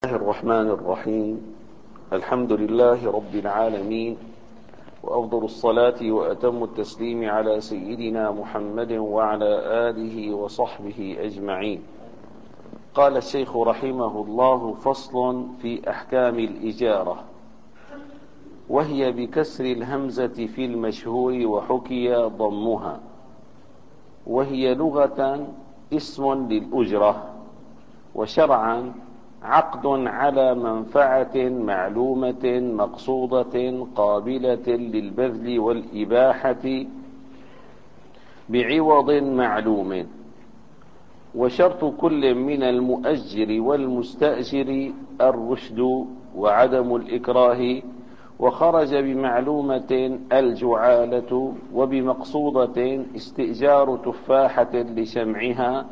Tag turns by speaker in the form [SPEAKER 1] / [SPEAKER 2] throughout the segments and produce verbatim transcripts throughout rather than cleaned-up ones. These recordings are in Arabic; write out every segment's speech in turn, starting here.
[SPEAKER 1] الله الرحمن الرحيم. الحمد لله رب العالمين، وأفضل الصلاة وأتم التسليم على سيدنا محمد وعلى آله وصحبه أجمعين. قال الشيخ رحمه الله: فصل في أحكام الإجارة، وهي بكسر الهمزة في المشهور وحكي ضمها، وهي لغة اسم للأجرة، وشرعا عقد على منفعة معلومة مقصودة قابلة للبذل والإباحة بعوض معلوم. وشرط كل من المؤجر والمستأجر الرشد وعدم الإكراه، وخرج بمعلومة الجعالة، وبمقصودة استئجار تفاحة لشمعها،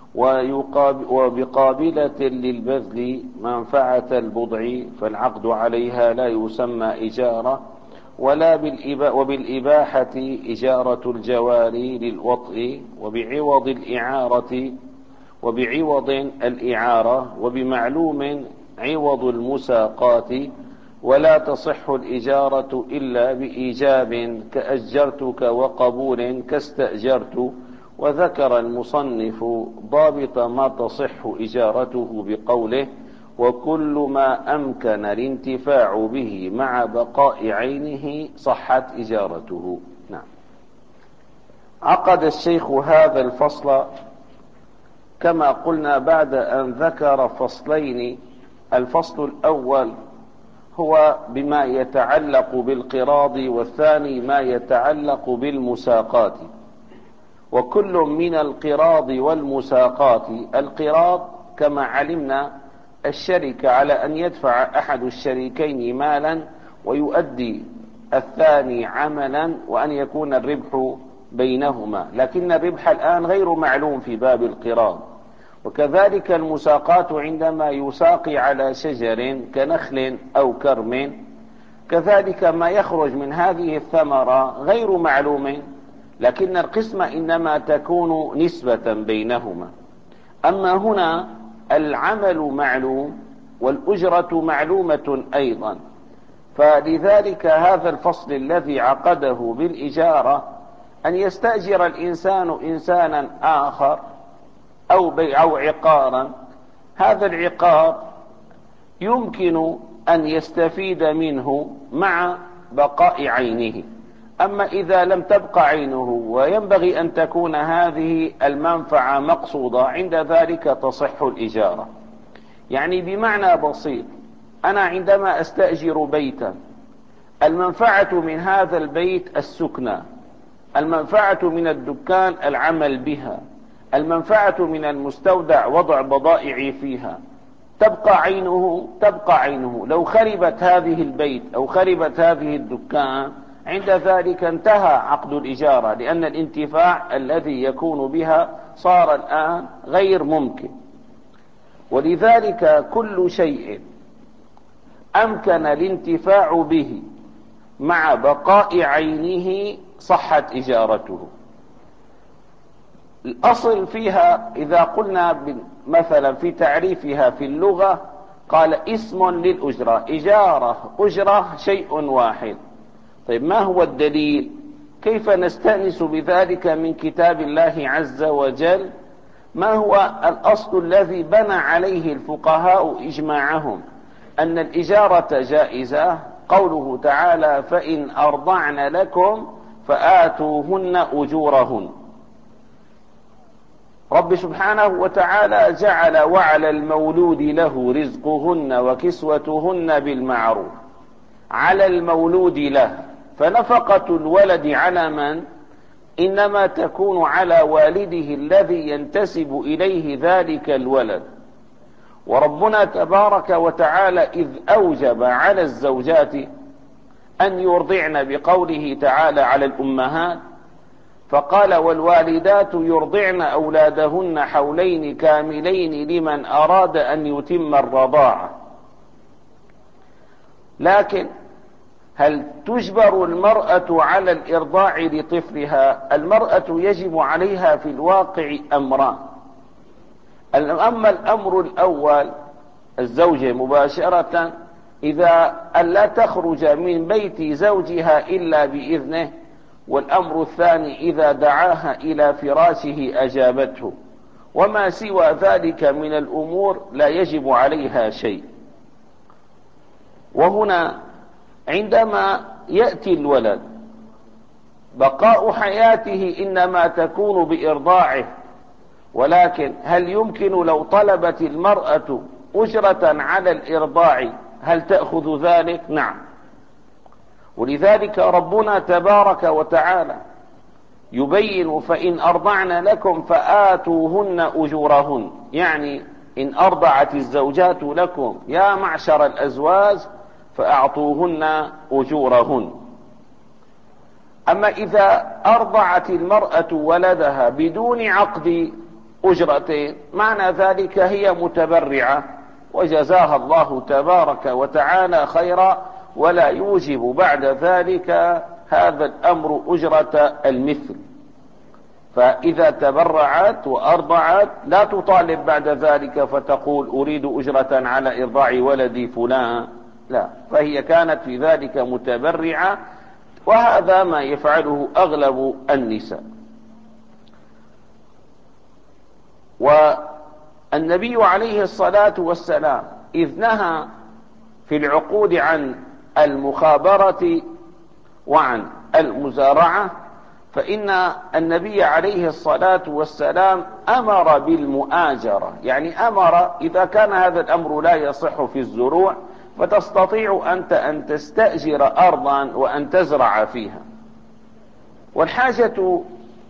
[SPEAKER 1] وبقابلة للبذل منفعة البضع، فالعقد عليها لا يسمى إجارة، ولا بالإبا وبالإباحة إجارة الجواري للوطء، وبعوض الإعارة وبعوض الإعارة وبمعلوم عوض المساقات. ولا تصح الإجارة إلا بإيجاب، كأجرتك، وقبول كاستأجرت. وذكر المصنف ضابط ما تصح إجارته بقوله: وكل ما أمكن الانتفاع به مع بقاء عينه صحت إجارته. نعم. عقد الشيخ هذا الفصل كما قلنا بعد أن ذكر فصلين. الفصل الأول هو بما يتعلق بالقراض، والثاني ما يتعلق بالمساقات. وكل من القراض والمساقات: القراض كما علمنا الشركة على أن يدفع أحد الشريكين مالا ويؤدي الثاني عملا، وأن يكون الربح بينهما، لكن الربح الآن غير معلوم في باب القراض. وكذلك المساقات عندما يساقي على شجر كنخل أو كرم، كذلك ما يخرج من هذه الثمرة غير معلوم، لكن القسمة إنما تكون نسبة بينهما. أما هنا العمل معلوم والأجرة معلومة أيضا، فلذلك هذا الفصل الذي عقده بالإجارة أن يستأجر الإنسان إنسانا آخر أو بيع أو عقارا. هذا العقار يمكن أن يستفيد منه مع بقاء عينه. أما إذا لم تبقى عينه وينبغي أن تكون هذه المنفعة مقصودة، عند ذلك تصح الإجارة. يعني بمعنى بسيط: أنا عندما أستأجر بيتا، المنفعة من هذا البيت السكنى، المنفعة من الدكان العمل بها، المنفعة من المستودع وضع بضائعي فيها. تبقى عينه تبقى عينه لو خربت هذه البيت أو خربت هذه الدكان، عند ذلك انتهى عقد الإجارة، لأن الانتفاع الذي يكون بها صار الآن غير ممكن. ولذلك كل شيء أمكن الانتفاع به مع بقاء عينه صحت إجارته. الأصل فيها إذا قلنا مثلا في تعريفها في اللغة، قال اسم للأجرة. إجارة أجرة شيء واحد. طيب، ما هو الدليل؟ كيف نستأنس بذلك من كتاب الله عز وجل؟ ما هو الأصل الذي بنى عليه الفقهاء إجماعهم أن الإجارة جائزة؟ قوله تعالى: فإن أرضعن لكم فآتوهن أجورهن. رب سبحانه وتعالى جعل وعلى المولود له رزقهن وكسوتهن بالمعروف. على المولود له، فنفقة الولد على من؟ إنما تكون على والده الذي ينتسب إليه ذلك الولد. وربنا تبارك وتعالى إذ أوجب على الزوجات أن يرضعن بقوله تعالى على الأمهات، فقال: والوالدات يرضعن أولادهن حولين كاملين لمن أراد أن يتم الرضاعة. لكن هل تجبر المرأة على الإرضاع لطفلها؟ المرأة يجب عليها في الواقع أمران. أما الأمر الأول الزوجة مباشرة إذا ألا تخرج من بيت زوجها إلا بإذنه، والأمر الثاني إذا دعاها إلى فراشه أجابته، وما سوى ذلك من الأمور لا يجب عليها شيء. وهنا عندما يأتي الولد بقاء حياته إنما تكون بإرضاعه، ولكن هل يمكن لو طلبت المرأة أجرة على الإرضاع هل تأخذ ذلك؟ نعم. ولذلك ربنا تبارك وتعالى يبين فإن أرضعن لكم فآتوهن أجورهن، يعني إن أرضعت الزوجات لكم يا معشر الأزواج فأعطوهن أجورهن. أما إذا أرضعت المرأة ولدها بدون عقد أجرتين معنى ذلك هي متبرعة وجزاها الله تبارك وتعالى خيرا، ولا يوجب بعد ذلك هذا الأمر أجرة المثل. فإذا تبرعت وأرضعت لا تطالب بعد ذلك فتقول أريد أجرة على إرضاع ولدي فلان، لا، فهي كانت في ذلك متبرعة، وهذا ما يفعله أغلب النساء. والنبي عليه الصلاة والسلام إذ نهى في العقود عن المخابرة وعن المزارعة، فإن النبي عليه الصلاة والسلام أمر بالمؤاجرة، يعني أمر إذا كان هذا الأمر لا يصح في الزروع فتستطيع أنت أن تستأجر أرضا وأن تزرع فيها. والحاجة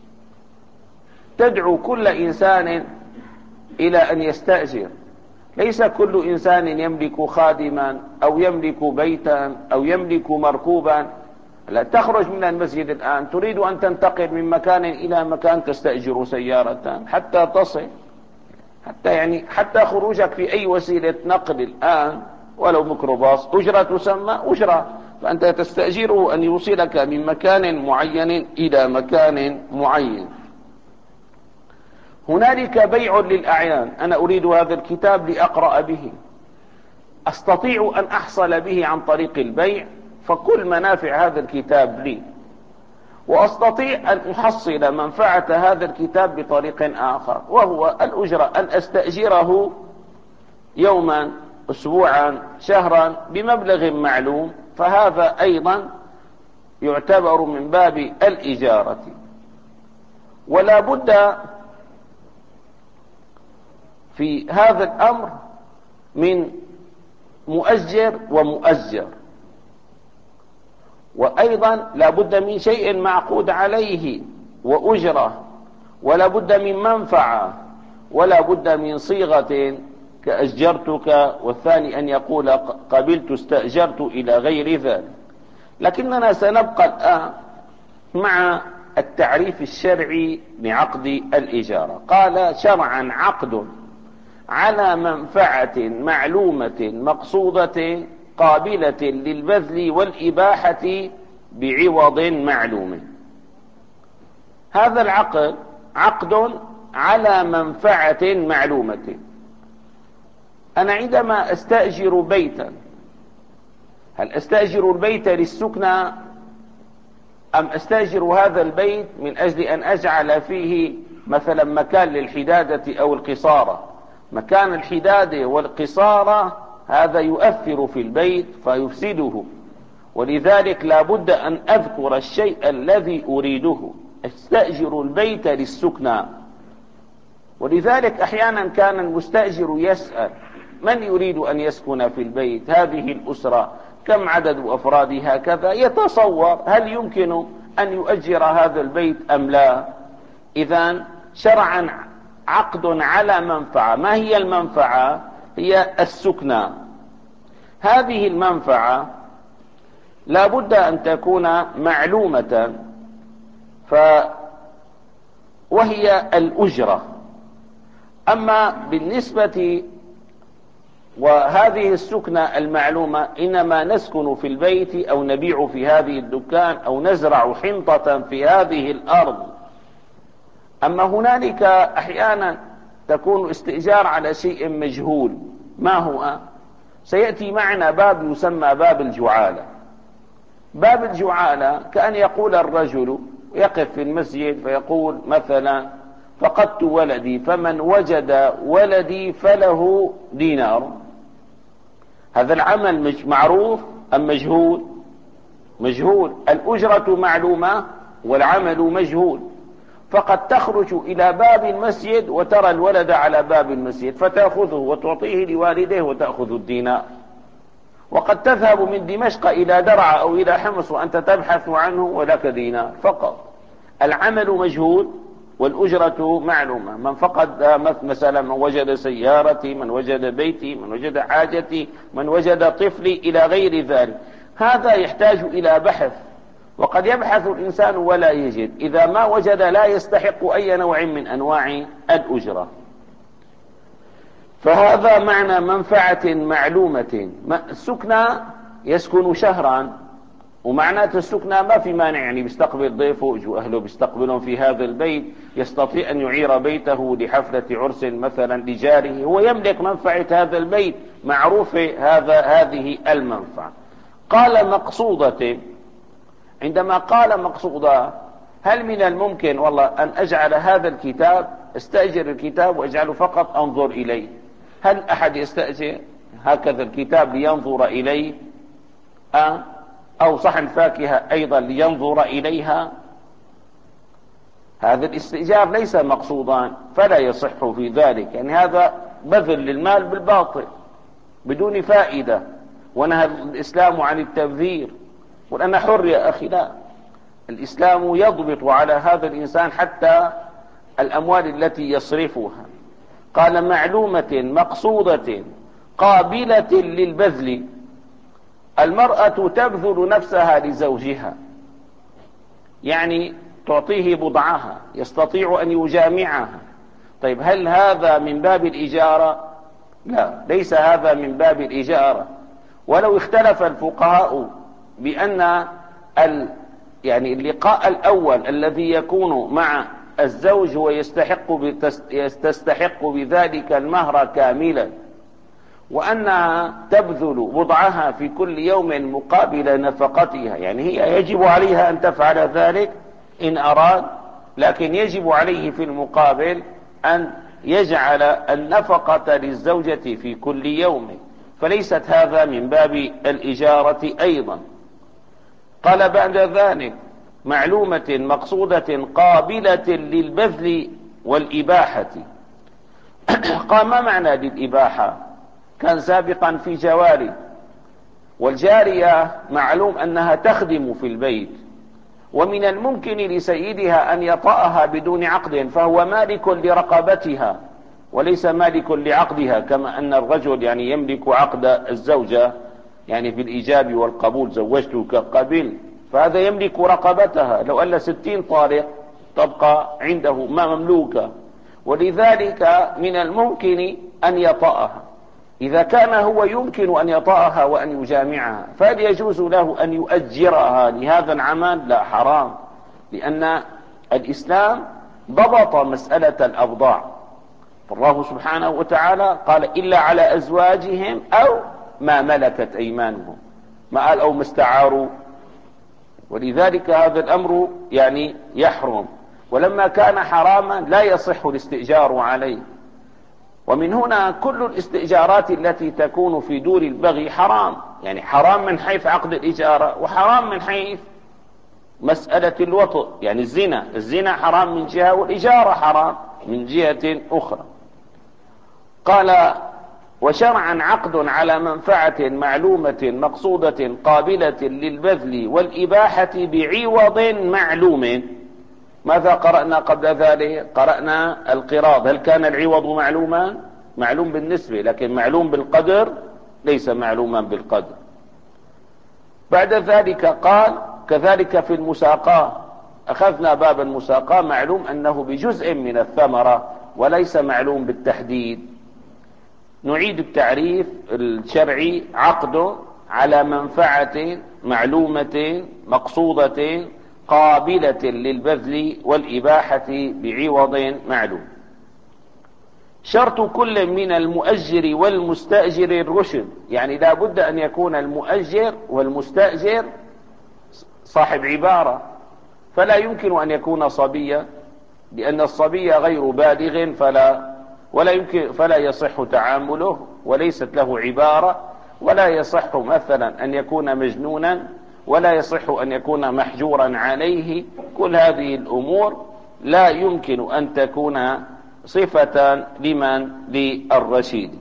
[SPEAKER 1] تدعو كل إنسان إلى أن يستأجر، ليس كل إنسان يملك خادما أو يملك بيتا أو يملك مركوبا. لا تخرج من المسجد الآن تريد أن تنتقل من مكان إلى مكان تستأجر سيارة حتى تصل، حتى يعني حتى خروجك في أي وسيلة نقل الآن ولو ميكروباص أجرة تسمى أجرة، فأنت تستأجره أن يوصلك من مكان معين إلى مكان معين. هنالك بيع للأعيان، أنا أريد هذا الكتاب لأقرأ به، أستطيع أن أحصل به عن طريق البيع، فكل منافع هذا الكتاب لي، وأستطيع أن أحصل منفعة هذا الكتاب بطريق آخر، وهو الأجرة، أن أستأجره يوما أسبوعا شهرا بمبلغ معلوم، فهذا أيضا يعتبر من باب الإجارة. ولا بد في هذا الأمر من مؤجر ومؤجر، وأيضا لا بد من شيء معقود عليه وأجرة، ولا بد من منفعة، ولا بد من صيغة كأجرتك، والثاني أن يقول قبلت استأجرت إلى غير ذلك. لكننا سنبقى الآن مع التعريف الشرعي لعقد الإجارة. قال شرعا عقد على منفعة معلومة مقصودة قابلة للبذل والإباحة بعوض معلوم. هذا العقد عقد على منفعة معلومة. أنا عندما أستأجر بيتا هل أستأجر البيت للسكنى أم أستأجر هذا البيت من أجل أن أجعل فيه مثلا مكان للحدادة أو القصارة؟ مكان الحدادة والقصارة هذا يؤثر في البيت فيفسده، ولذلك لا بد أن أذكر الشيء الذي أريده. أستأجر البيت للسكنى، ولذلك أحيانا كان المستأجر يسأل من يريد أن يسكن في البيت، هذه الأسرة كم عدد أفرادها كذا، يتصور هل يمكن أن يؤجر هذا البيت أم لا. إذن شرعا عقد على منفعة. ما هي المنفعة؟ هي السكنى. هذه المنفعة لا بد أن تكون معلومة، ف وهي الأجرة. أما بالنسبة وهذه السكنة المعلومة إنما نسكن في البيت أو نبيع في هذه الدكان أو نزرع حنطة في هذه الأرض. أما هنالك أحيانا تكون استئجار على شيء مجهول، ما هو؟ سيأتي معنا باب يسمى باب الجعالة. باب الجعالة كأن يقول الرجل يقف في المسجد فيقول مثلا فقدت ولدي فمن وجد ولدي فله دينار. هذا العمل مش معروف أم مجهول؟ مجهول. الأجرة معلومة والعمل مجهول. فقد تخرج إلى باب المسجد وترى الولد على باب المسجد فتأخذه وتعطيه لوالده وتأخذ الدينار. وقد تذهب من دمشق إلى درعا أو إلى حمص وأنت تبحث عنه ولك دينار فقط. العمل مجهول والأجرة معلومة. من فقد مثلا من وجد سيارتي، من وجد بيتي، من وجد حاجتي، من وجد طفلي إلى غير ذلك، هذا يحتاج إلى بحث. وقد يبحث الإنسان ولا يجد، إذا ما وجد لا يستحق أي نوع من أنواع الأجرة. فهذا معنى منفعة معلومة. السكنى يسكن شهرا، ومعناته السكنى ما في مانع، يعني بيستقبل ضيفه، يجوا أهله بيستقبلهم في هذا البيت، يستطيع أن يعير بيته لحفلة عرس مثلا لجاره، هو يملك منفعة هذا البيت، معروفة هذا هذه المنفعة. قال مقصودة. عندما قال مقصودة، هل من الممكن والله أن أجعل هذا الكتاب، استأجر الكتاب وأجعله فقط أنظر إليه؟ هل أحد يستأجر هكذا الكتاب لينظر إليه؟ أه؟ أو صحن فاكهة أيضا لينظر إليها؟ هذا الاستئجار ليس مقصودا، فلا يصح في ذلك. يعني هذا بذل للمال بالباطل بدون فائدة. ونهى الإسلام عن التبذير. وأنا حر يا أخي، لا، الإسلام يضبط على هذا الإنسان حتى الأموال التي يصرفها. قال معلومة مقصودة قابلة للبذل. المرأة تبذل نفسها لزوجها، يعني تعطيه بضعها، يستطيع أن يجامعها. طيب هل هذا من باب الإجارة؟ لا، ليس هذا من باب الإجارة. ولو اختلف الفقهاء بأن ال يعني اللقاء الأول الذي يكون مع الزوج هو يستحق تستحق بذلك المهر كاملا، وأنها تبذل بضعها في كل يوم مقابل نفقتها، يعني هي يجب عليها أن تفعل ذلك إن أراد، لكن يجب عليه في المقابل أن يجعل النفقة للزوجة في كل يوم، فليست هذا من باب الإجارة أيضا. قال بعد ذلك معلومة مقصودة قابلة للبذل والإباحة. قال ما معنى للإباحة؟ كان سابقا في جواري، والجارية معلوم أنها تخدم في البيت، ومن الممكن لسيدها أن يطأها بدون عقد، فهو مالك لرقبتها وليس مالك لعقدها، كما أن الرجل يعني يملك عقد الزوجة، يعني في الإيجاب والقبول، زوجتك قبل، فهذا يملك رقبتها. لو أن ستين طارق تبقى عنده ما مملوكة، ولذلك من الممكن أن يطأها. إذا كان هو يمكن أن يطأها وأن يجامعها، فهل يجوز له أن يؤجرها لهذا العمل؟ لا، حرام، لأن الإسلام ضبط مسألة الأبضاع. فالله سبحانه وتعالى قال إلا على أزواجهم أو ما ملكت أيمانهم، ما قال أو ما استعاروا، ولذلك هذا الأمر يعني يحرم. ولما كان حراما لا يصح الاستئجار عليه. ومن هنا كل الاستئجارات التي تكون في دور البغي حرام، يعني حرام من حيث عقد الإجارة، وحرام من حيث مسألة الوطء، يعني الزنا الزنا حرام من جهة، والإجارة حرام من جهة أخرى. قال وشرعا عقد على منفعة معلومة مقصودة قابلة للبذل والإباحة بعوض معلوم. ماذا قرأنا قبل ذلك؟ قرأنا القراض. هل كان العوض معلوما؟ معلوم بالنسبة، لكن معلوم بالقدر ليس معلوما بالقدر. بعد ذلك قال كذلك في المساقاة. أخذنا باب المساقاة، معلوم أنه بجزء من الثمرة وليس معلوم بالتحديد. نعيد التعريف الشرعي: عقد على منفعة معلومة مقصودة قابلة للبذل والإباحة بعوض معلوم. شرط كل من المؤجر والمستأجر الرشد، يعني لا بد أن يكون المؤجر والمستأجر صاحب عبارة، فلا يمكن أن يكون صبيا، لأن الصبي غير بالغ فلا ولا يمكن فلا يصح تعامله وليست له عبارة، ولا يصح مثلا أن يكون مجنونا، ولا يصح أن يكون محجورا عليه. كل هذه الأمور لا يمكن أن تكون صفة لمن للرشيد.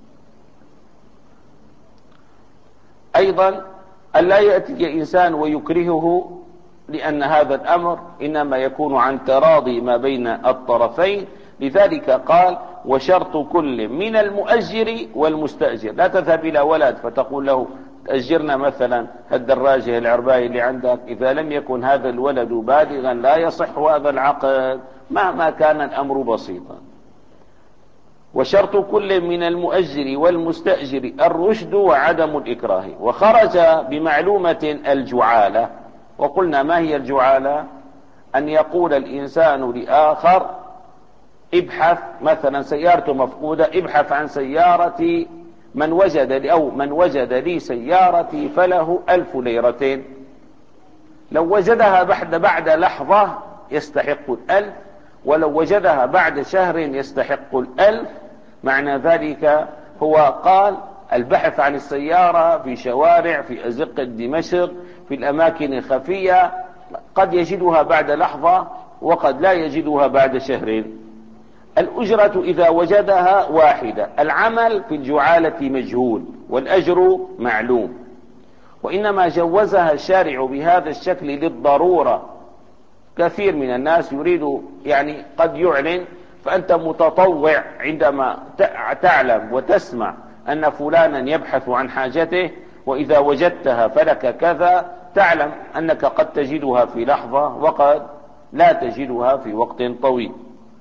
[SPEAKER 1] أيضا ألا يأتي إنسان ويكرهه، لأن هذا الأمر إنما يكون عن تراضي ما بين الطرفين. لذلك قال وشرط كل من المؤجر والمستأجر. لا تذهب إلى ولد فتقول له تأجرنا مثلا الدراجة العرباية اللي عندك، إذا لم يكن هذا الولد بالغا لا يصح هذا العقد مهما كان الأمر بسيطا. وشرط كل من المؤجر والمستأجر الرشد وعدم الإكراه. وخرج بمعلومة الجعالة. وقلنا ما هي الجعالة؟ أن يقول الإنسان لآخر ابحث مثلا سيارته مفقودة، ابحث عن سيارتي من وجد لي أو من وجد لي سيارتي فله ألف ليرتين. لو وجدها بعد بعد لحظة يستحق الألف، ولو وجدها بعد شهر يستحق الألف. معنى ذلك هو قال البحث عن السيارة في شوارع، في أزقة دمشق، في الأماكن الخفية، قد يجدها بعد لحظة وقد لا يجدها بعد شهرين. الأجرة إذا وجدها واحدة. العمل في الجعالة مجهول والأجر معلوم، وإنما جوزها الشارع بهذا الشكل للضرورة. كثير من الناس يريد يعني قد يعلن، فأنت متطوع عندما تعلم وتسمع أن فلانا يبحث عن حاجته، وإذا وجدتها فلك كذا، تعلم أنك قد تجدها في لحظة وقد لا تجدها في وقت طويل.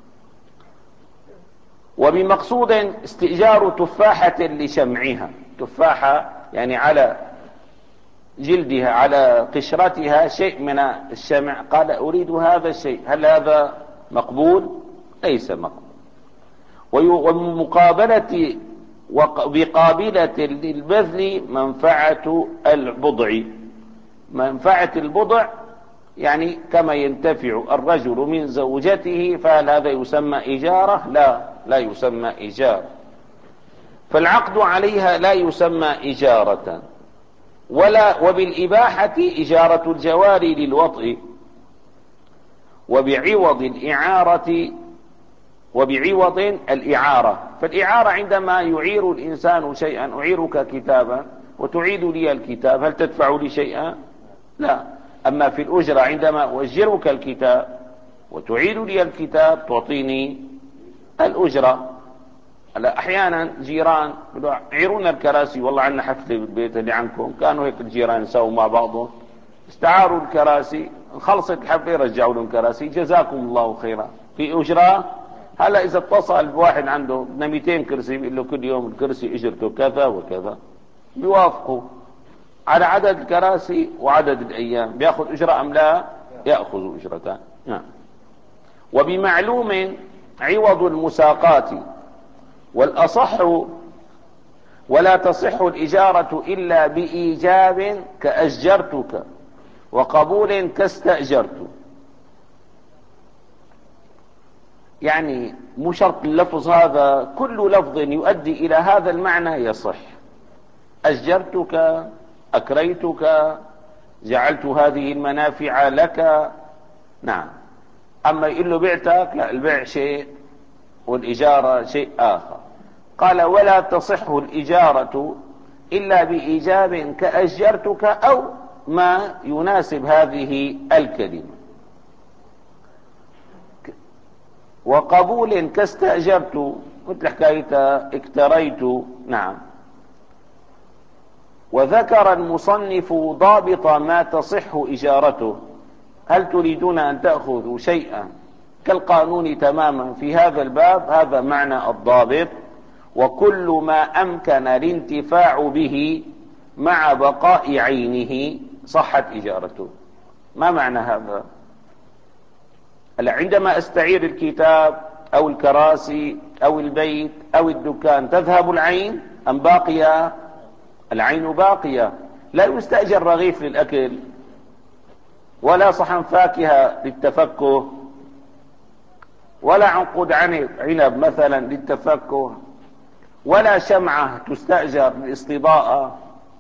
[SPEAKER 1] وبمقصود استئجار تفاحة لشمعها. تفاحة يعني على جلدها على قشرتها شيء من الشمع، قال أريد هذا الشيء، هل هذا مقبول؟ ليس مقبول. ومقابلة وبقابلة للبذل منفعة البضع. منفعة البضع يعني كما ينتفع الرجل من زوجته، فهل هذا يسمى إجارة؟ لا، لا يسمى إجارة. فالعقد عليها لا يسمى إجارة. ولا وبالإباحة إجارة الجواري للوطء. وبعوض الإعارة وبعوض الإعارة. فالإعارة عندما يعير الإنسان شيئا، أعيرك كتابا وتعيد لي الكتاب، هل تدفع لي شيئا؟ لا. أما في الأجرة عندما أؤجرك الكتاب وتعيد لي الكتاب تعطيني الأجرة. هلا أحيانا جيران يعيرون الكراسي، والله عندنا حفلة بالبيت اللي عندكم، كانوا هيك الجيران يساووا مع بعضهم، استعاروا الكراسي، خلصت الحفلة رجعوا لهم كراسي، جزاكم الله خيرا، في أجرة. هلا إذا اتصل بواحد عنده بدنا مئتين كرسي، بيقول له كل يوم الكرسي أجرته كذا وكذا، بيوافقوا على عدد الكراسي وعدد الأيام، بيأخذ أجرة أم لا؟ يأخذ أجرتان. نعم. وبمعلوم عوض المساقات. والأصح ولا تصح الإجارة إلا بإيجاب كأجرتك، وقبول كاستأجرت. يعني مو شرط اللفظ هذا، كل لفظ يؤدي إلى هذا المعنى يصح. أجرتك، أكريتك، جعلت هذه المنافع لك. نعم. أما يقول له بعتك، لا، البيع شيء والإجارة شيء آخر. قال ولا تصح الإجارة إلا بإيجاب كأجرتك أو ما يناسب هذه الكلمة، وقبول كاستأجرت، مثل حكاية اكتريت. نعم. وذكر المصنف ضابط ما تصح إجارته. هل تريدون أن تأخذوا شيئا كالقانون تماما في هذا الباب؟ هذا معنى الضابط. وكل ما أمكن الانتفاع به مع بقاء عينه صحت إجارته. ما معنى هذا؟ عندما أستعير الكتاب أو الكراسي أو البيت أو الدكان تذهب العين أم باقية؟ العين باقية. لا يستأجر رغيف للأكل، ولا صحن فاكهة للتفكه، ولا عنقود عنب مثلا للتفكه، ولا شمعة تستأجر للاستضاءة،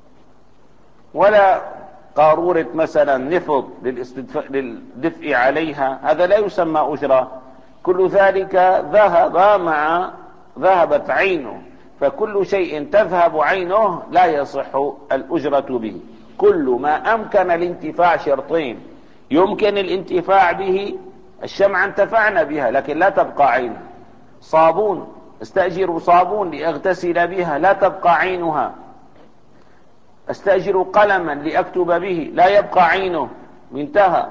[SPEAKER 1] ولا قارورة مثلا نفط للدفء عليها. هذا لا يسمى أجرة. كل ذلك ذهب مع ذهبت عينه. فكل شيء تذهب عينه لا يصح الأجرة به. كل ما أمكن الانتفاع شرطين: يمكن الانتفاع به، الشمعة انتفعنا بها لكن لا تبقى عينها. صابون، استأجر صابون لأغتسل بها، لا تبقى عينها. استأجر قلما لأكتب به، لا يبقى عينه، انتهى.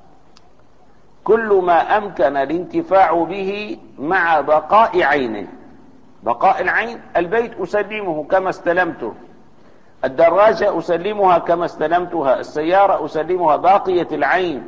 [SPEAKER 1] كل ما أمكن الانتفاع به مع بقاء عينه. بقاء العين: البيت أسلمه كما استلمته، الدراجة أسلمها كما استلمتها، السيارة أسلمها، باقية العين.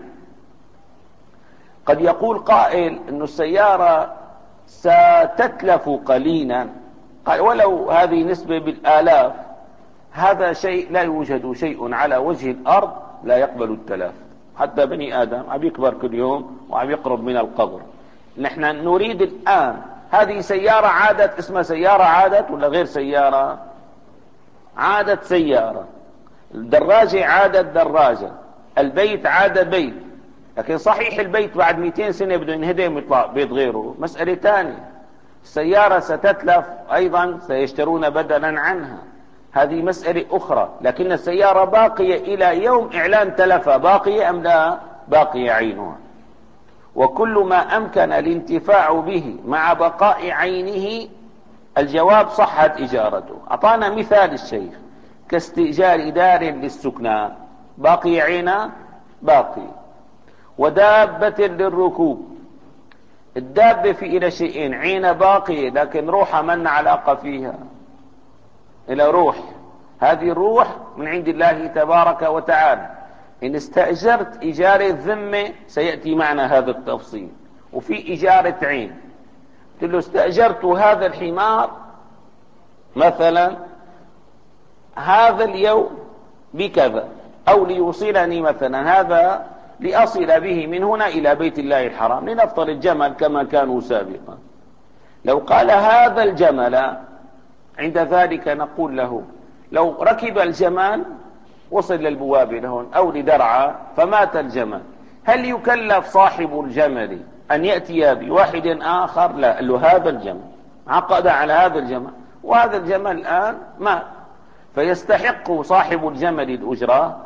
[SPEAKER 1] قد يقول قائل أن السيارة ستتلف قليلا، قال ولو هذه نسبة بالآلاف. هذا شيء لا يوجد شيء على وجه الأرض لا يقبل التلاف. حتى بني آدم عم يكبر كل يوم وعم يقرب من القبر. نحن نريد الآن هذه سيارة عادت، اسمها سيارة عادت ولا غير سيارة؟ عادت سيارة. الدراجة عادت دراجة. البيت عاد بيت. لكن صحيح البيت بعد مئتين سنة بده ينهدم ويطلع بيت غيره، مسألة ثانية. السيارة ستتلف أيضا، سيشترون بدلا عنها، هذه مسألة أخرى. لكن السيارة باقية إلى يوم إعلان تلفها، باقية أم لا؟ باقية عينها. وكل ما أمكن الانتفاع به مع بقاء عينه، الجواب صحت إجارته. أعطانا مثال الشيخ: كاستئجار دار للسكنى، باقي عينه؟ باقي. ودابة للركوب، الدابة في إلى شيئين: عين باقية لكن روحها من علاقة فيها، إلى روح، هذه الروح من عند الله تبارك وتعالى. إن استأجرت إجارة ذمة سيأتي معنا هذا التفصيل. وفي إجارة عين، قلت له استأجرت هذا الحمار مثلا هذا اليوم بكذا، أو ليوصلني مثلا هذا لأصل به من هنا إلى بيت الله الحرام، لنفترض الجمل كما كانوا سابقا. لو قال هذا الجمل، عند ذلك نقول له: لو ركب الجمال وصل للبوابة لهون أو لدرعا فمات الجمل، هل يكلف صاحب الجمل أن يأتي بواحد آخر؟ لا، قال له هذا الجمل، عقد على هذا الجمل، وهذا الجمل الآن مات، فيستحق صاحب الجمل الأجرة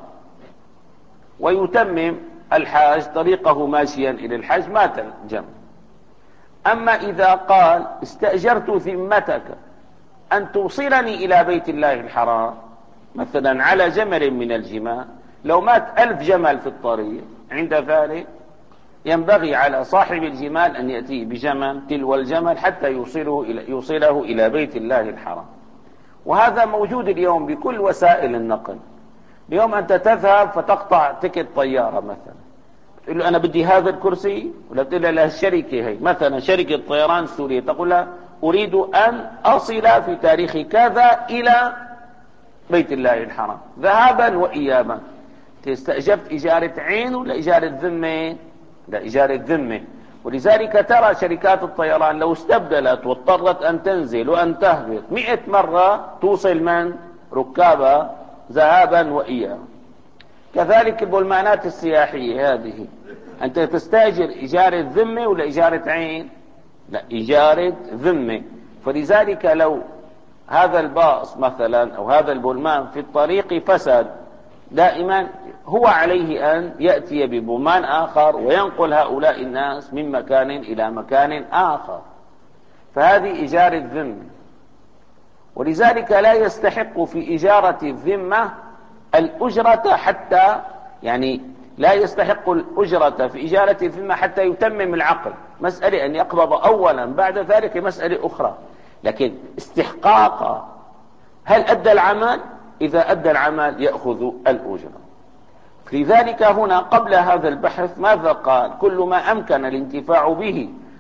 [SPEAKER 1] ويتمم الحاج طريقه ماشيا إلى الحج، مات الجمل. أما إذا قال استأجرت ذمتك أن توصلني إلى بيت الله الحرام مثلا على جمل من الجمال، لو مات ألف جمل في الطريق، عند ذلك ينبغي على صاحب الجمال أن يأتي بجمل تلو الجمل حتى يوصله إلى, يوصله إلى بيت الله الحرام. وهذا موجود اليوم بكل وسائل النقل. اليوم أنت تذهب فتقطع تكت طيارة مثلا، تقول له أنا بدي هذا الكرسي، ولا بتقول له الشركة هي مثلا شركة طيران سورية، تقول له أريد أن أصل في تاريخ كذا إلى بيت الله الحرام ذهابا وإيابا. استأجرت إجارة عين ولا إجارة ذمة؟ لا، إجارة ذمة. ولذلك ترى شركات الطيران لو استبدلت واضطرت أن تنزل وأن تهبط مئة مرة توصل من ركابها ذهابا وإيابا. كذلك البلمانات السياحية هذه، أنت تستأجر إجارة ذمة ولا إجارة عين؟ لا، إجارة ذمة. فلذلك لو هذا الباص مثلا أو هذا البلمان في الطريق فسد، دائما هو عليه أن يأتي ببلمان آخر وينقل هؤلاء الناس من مكان إلى مكان آخر، فهذه إجارة ذمة. ولذلك لا يستحق في إجارة الذمة الأجرة حتى، يعني لا يستحق الأجرة في إجارة الذمة حتى يتمم العقد. مسألة أن يقبض أولا بعد ذلك مسألة أخرى، لكن استحقاق هل أدى العمل؟ إذا أدى العمل يأخذ الأجرة. لذلك هنا قبل هذا البحث ماذا قال؟ كل ما أمكن الانتفاع به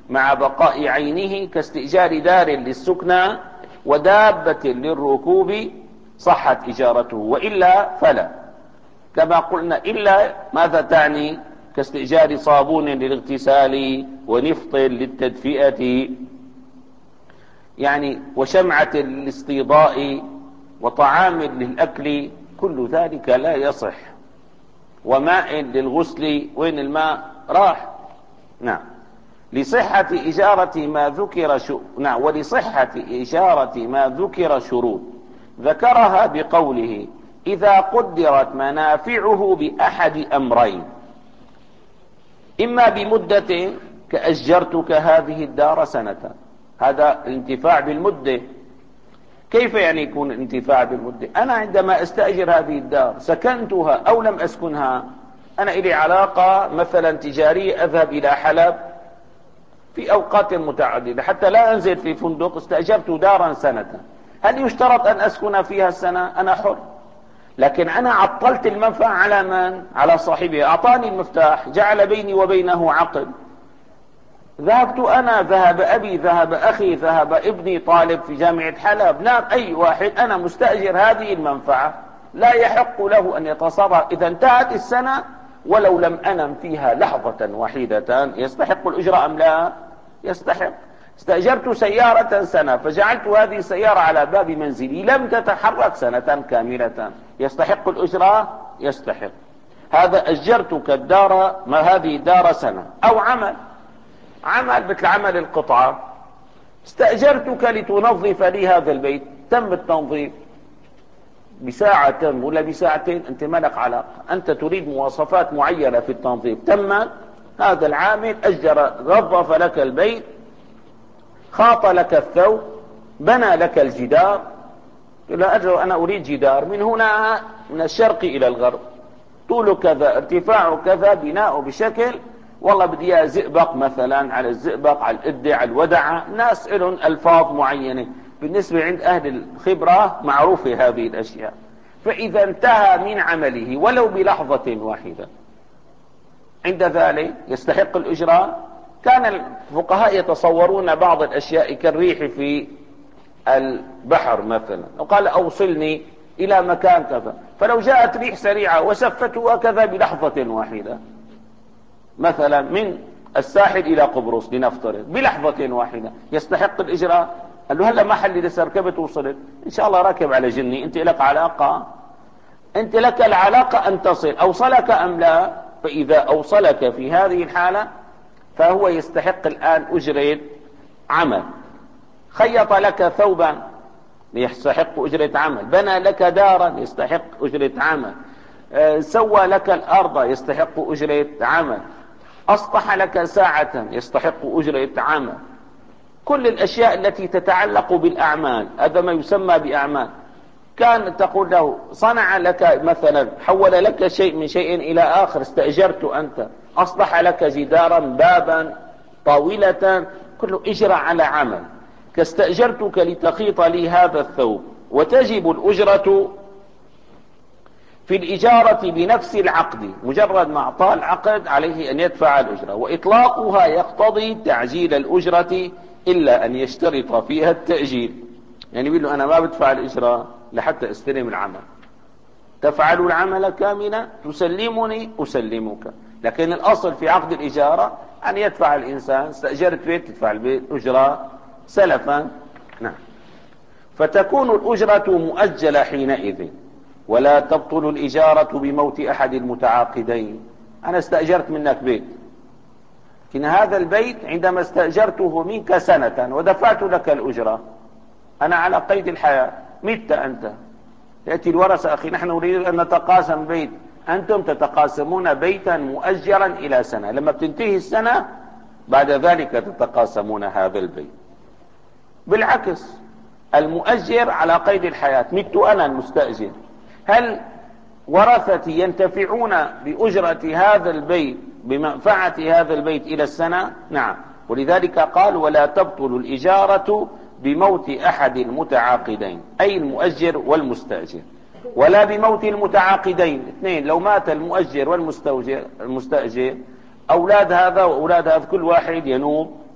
[SPEAKER 1] مع بقاء عينه كاستئجار دار للسكنى ودابة للركوب صحت إجارته، وإلا فلا. كما قلنا إلا ماذا تعني؟ كاستئجار صابون للاغتسال ونفط للتدفئة يعني وشمعة للاستيضاء وطعام للأكل، كل ذلك لا يصح. وماء للغسل، وين الماء؟ راح. نعم. لصحة إجارة ما ذكر شو... نعم ولصحة إجارة ما ذكر شروط ذكرها بقوله إذا قدرت منافعه بأحد أمرين، إما بمدة كأجرتك هذه الدار سنة، هذا الانتفاع بالمدة. كيف يعني يكون الانتفاع بالمدة؟ أنا عندما أستأجر هذه الدار سكنتها أو لم أسكنها، أنا إلي علاقة مثلا تجارية، أذهب إلى حلب في أوقات متعددة حتى لا أنزل في فندق، استأجرت دارا سنة، هل يشترط أن أسكن فيها السنة؟ أنا حر. لكن أنا عطلت المنفعة على من؟ على صاحبها. أعطاني المفتاح، جعل بيني وبينه عقد، ذهبت أنا، ذهب أبي، ذهب أخي، ذهب ابني طالب في جامعة حلب، نعم أي واحد، أنا مستأجر هذه المنفعة، لا يحق له أن يتصرف. إذا انتهت السنة ولو لم أنم فيها لحظة وحيدة، يستحق الأجرة أم لا؟ يستحق. استأجرت سيارة سنة فجعلت هذه السيارة على باب منزلي لم تتحرك سنة كاملة، يستحق الأجرة؟ يستحق. هذا أجرتك الدار، ما هذه الدار سنة. أو عمل، عمل مثل عمل القطعة، استأجرتك لتنظف لي هذا البيت، تم التنظيف بساعة تم ولا بساعتين، أنت ما لك علاقة، أنت تريد مواصفات معينة في التنظيف، تم. هذا العامل أجر، نظف لك البيت، خاط لك الثوب، بنى لك الجدار. لا أجر، أنا أريد جدار من هنا من الشرق إلى الغرب، طوله كذا، ارتفاعه كذا، بناؤه بشكل، والله بدي اياه زئبق مثلا، على الزئبق، على الإدة، على الودعة، ناس لهم ألفاظ معينة بالنسبة عند أهل الخبرة معروفة هذه الأشياء. فإذا انتهى من عمله ولو بلحظة واحدة، عند ذلك يستحق الأجرة. كان الفقهاء يتصورون بعض الأشياء كالريح في البحر مثلا، وقال أوصلني إلى مكان كذا، فلو جاءت ريح سريعة وسفته هكذا بلحظة واحدة، مثلا من الساحل إلى قبرص لنفترض بلحظة واحدة، يستحق الإجراء؟ قال له هلا محل لسه ركبت وصلت، إن شاء الله راكب على جني، أنت لك علاقة، أنت لك العلاقة أن تصل، أوصلك أم لا؟ فإذا أوصلك في هذه الحالة فهو يستحق الآن أجرة عمل. خيط لك ثوبا يستحق أجرة عمل، بنى لك دارا يستحق أجرة عمل، أه سوى لك الأرض يستحق أجرة عمل، أصلح لك ساعة يستحق أجرة عمل. كل الأشياء التي تتعلق بالأعمال، هذا ما يسمى بأعمال. كان تقول له صنع لك مثلا، حول لك شيء من شيء إلى آخر، استأجرت أنت، أصلح لك جدارا، بابا، طاولة، كله إجرى على عمل. كاستأجرتك لتخيط لي هذا الثوب، وتجب الأجرة في الإجارة بنفس العقد، مجرد ما أعطاه العقد عليه أن يدفع الأجرة، وإطلاقها يقتضي تعجيل الأجرة إلا أن يشترط فيها التأجيل. يعني يقول له أنا ما بدفع الأجرة لحتى استلم العمل، تفعل العمل كاملا تسلمني أسلمك، لكن الأصل في عقد الإجارة أن يدفع الإنسان، استأجرت بيت تدفع البيت أجرة سلفا. نعم. فتكون الأجرة مؤجلة حينئذ، ولا تبطل الإجارة بموت أحد المتعاقدين. أنا استأجرت منك بيت، لكن هذا البيت عندما استأجرته منك سنة ودفعت لك الأجرة، أنا على قيد الحياة، مت أنت، يأتي الورثة أخي نحن نريد أن نتقاسم بيت، أنتم تتقاسمون بيتا مؤجرا إلى سنة، لما بتنتهي السنة بعد ذلك تتقاسمون هذا البيت. بالعكس، المؤجر على قيد الحياة، مت أنا المستأجر، هل ورثتي ينتفعون بأجرة هذا البيت، بمنفعة هذا البيت إلى السنة؟ نعم. ولذلك قال ولا تبطل الإجارة بموت أحد المتعاقدين، أي المؤجر والمستأجر، ولا بموت المتعاقدين اثنين، لو مات المؤجر والمستأجر المستأجر، أولاد هذا وأولاد هذا كل واحد ينوب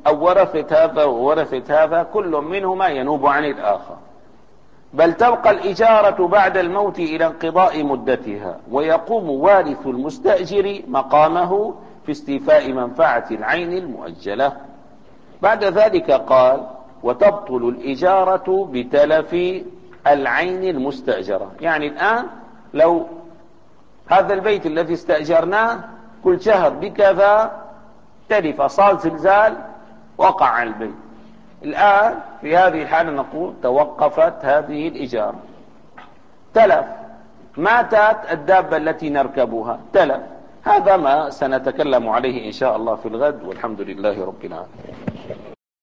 [SPEAKER 1] أو ورثة هذا وورثة هذا، كل منهما ينوب عن الآخر، بل تبقى الإجارة بعد الموت إلى انقضاء مدتها، ويقوم وارث المستأجر مقامه في استيفاء منفعة العين المؤجلة. بعد ذلك قال: وتبطل الإجارة بتلف العين المستأجرة. يعني الآن لو هذا البيت الذي استأجرناه كل شهر بكذا تلف، صار زلزال وقع على البيت، الآن في هذه الحالة نقول توقفت هذه الإجارة. تلف، ماتت الدابة التي نركبها تلف. هذا ما سنتكلم عليه إن شاء الله في الغد، والحمد لله رب العالمين.